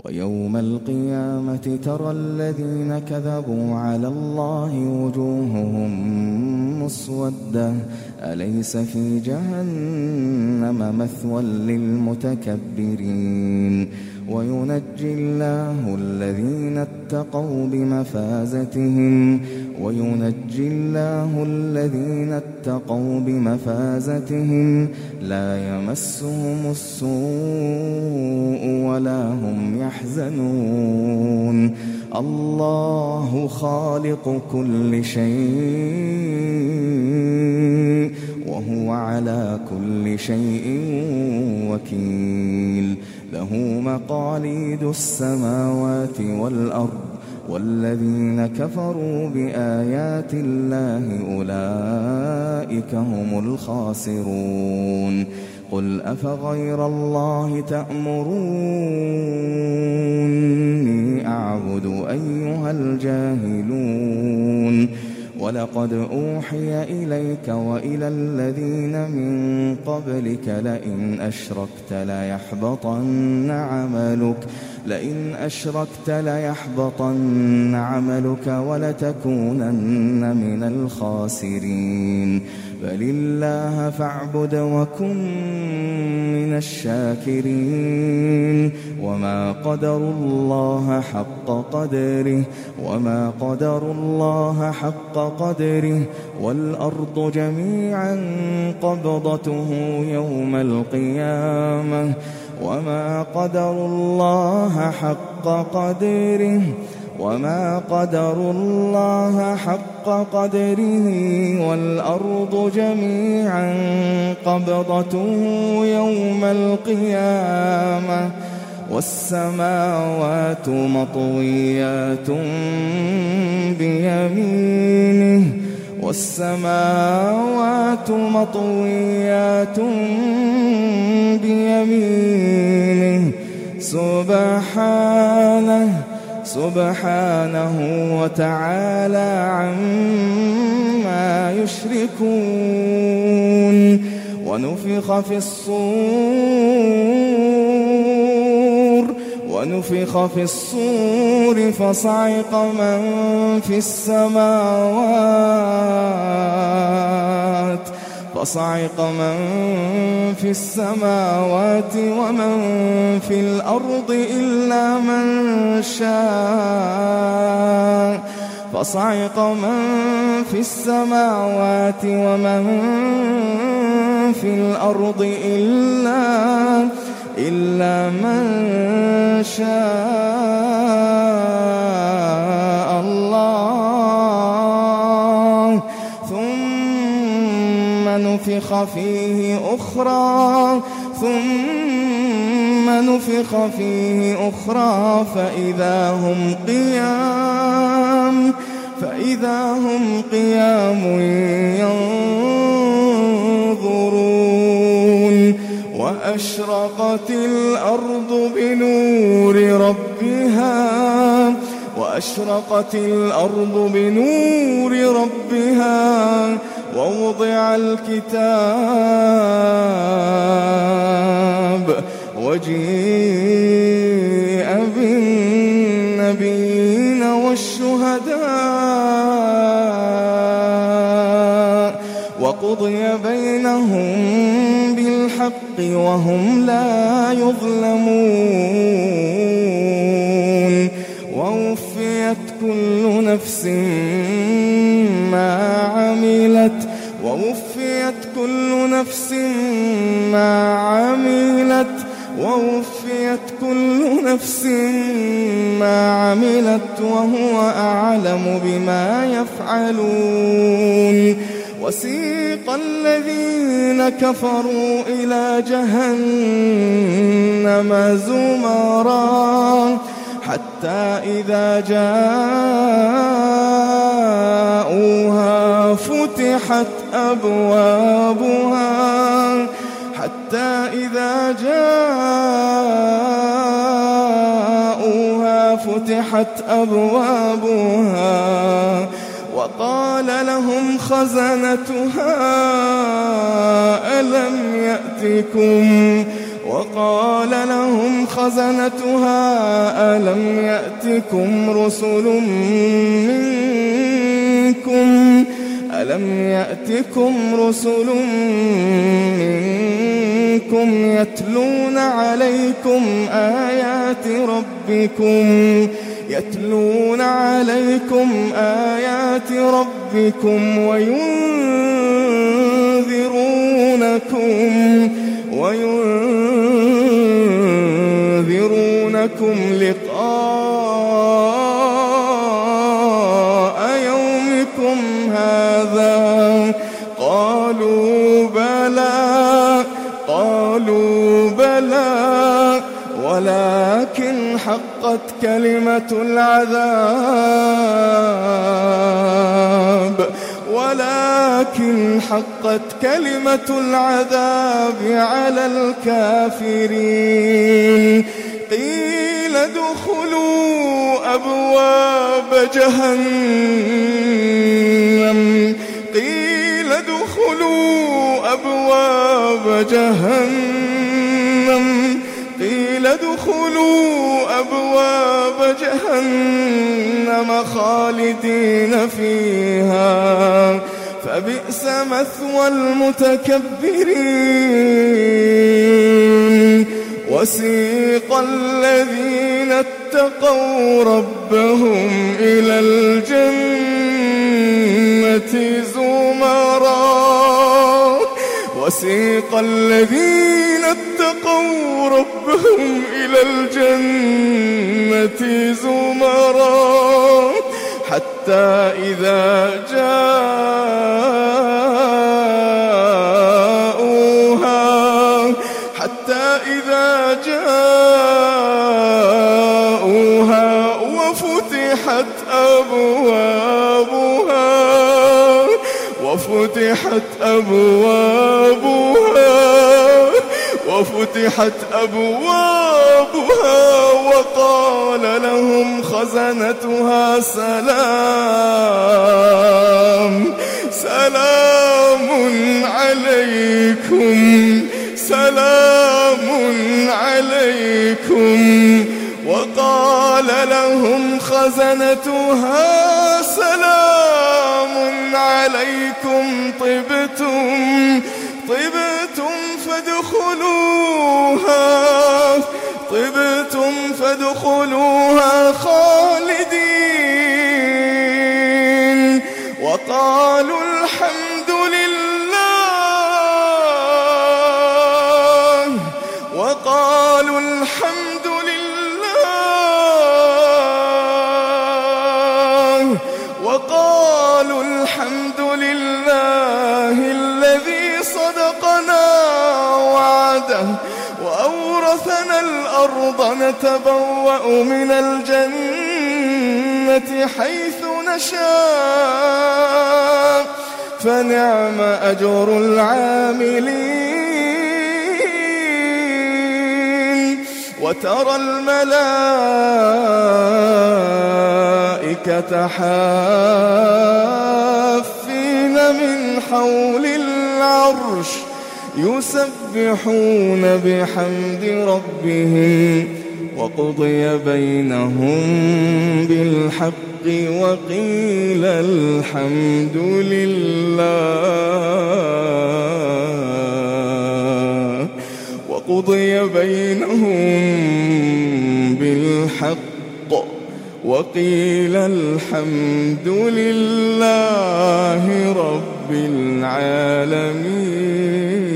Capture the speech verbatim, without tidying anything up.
ويوم القيامة ترى الذين كذبوا على الله وجوههم مسودة أليس في جهنم مثوى للمتكبرين وينجي الله الذين اتقوا بمفازتهم وينجي الله الذين اتقوا بمفازتهم لا يمسهم السوء ولا هم يحزنون الله خالق كل شيء وهو على كل شيء وكيل له مقاليد السماوات والأرض والذين كفروا بآيات الله أولئك هم الخاسرون قل أفغير الله تأمروني أعبد أيها الجاهلون ولقد أوحي إليك وإلى الذين من قبلك لئن أشركت ليحبطن عملك لئن أشركت ليحبطن عملك ولتكونن من الخاسرين بل الله فاعبد وكن من الشاكرين وما قدروا الله حق قدره وما قدروا الله حق قدره والأرض جميعا قبضته يوم القيامة وما قدروا الله حق قدره وما قدروا الله حق قدره والأرض جميعا قبضته يوم القيامة والسماوات مطويات بيمينه والسماوات مطويات بيمينه سبحانه سبحانه وتعالى عما يشركون ونفخ في الصور ونفخ في الصور فصعق من في السماوات فصعق من في السماوات ومن في الأرض إلا من شاء فصعق من في السماوات ومن في الأرض إلا إلا من شاء الله ثم نفخ فيه أخرى ثم نفخ فيه أخرى فإذا هم قيام فإذا هم قيام ينظرون وأشرقت الأرض بنور ربها وأشرقت الأرض بنور ربها ووضع الكتاب وجيء بالنبيين والشهداء وقضي بينهم بالحق وهم لا يظلمون ووفيت كل نفس ما عملت ووفيت كل نفس ما عملت ووفيت كل نفس ما عملت وهو أعلم بما يفعلون وسيق الذين كفروا إلى جهنم زمرا حتى إذا جاءوها فتحت أبوابها حتى إذا جاءوها فتحت أبوابها وقال لهم خزنتها ألم يأتكم وقال لهم خزنتها ألم يأتكم رسل منكم ألم يأتكم رسل منكم يتلون عليكم آيات ربكم يتلون عليكم آيات ربكم وينذرونكم وينذرونكم لقاء يومكم هذا قالوا بلى قالوا بلى ولكن حقت كلمة العذاب ولكن حقت كلمة العذاب على الكافرين قيل ادخلوا أبواب جهنم قيل ادخلوا أبواب جهنم قيل ادخلوا أبواب جهنم خالدين فيها فبئس مثوى المتكبرين وسيق الذين اتقوا ربهم إلى الجنة زمرا وسيق الذين اتقوا ربهم إلى الجنة زمرا حتى إذا جاءوها حتى إذا جاءوها وفتحت أبوابها وفتحت أبوابها وفتحت أبوابها وقال لهم خزنتها سلام سلام عليكم سلام عليكم وقال لهم خزنتها سلام عليكم طبتم طبتم فادخلوها طبتم فادخلوها خالدين وقالوا الحمد لله وقالوا الحمد لله وقالوا الحمد لله الذي صدقنا وعده وأورثنا الأرض نتبوأ من الجنة حيث نشاء فنعم أجر العاملين وترى الملائكة حافين من حول العرش يسبحون بحمد ربهم وقضي بينهم بالحق وقيل الحمد لله وقضي بينهم بالحق وقيل الحمد لله رب العالمين.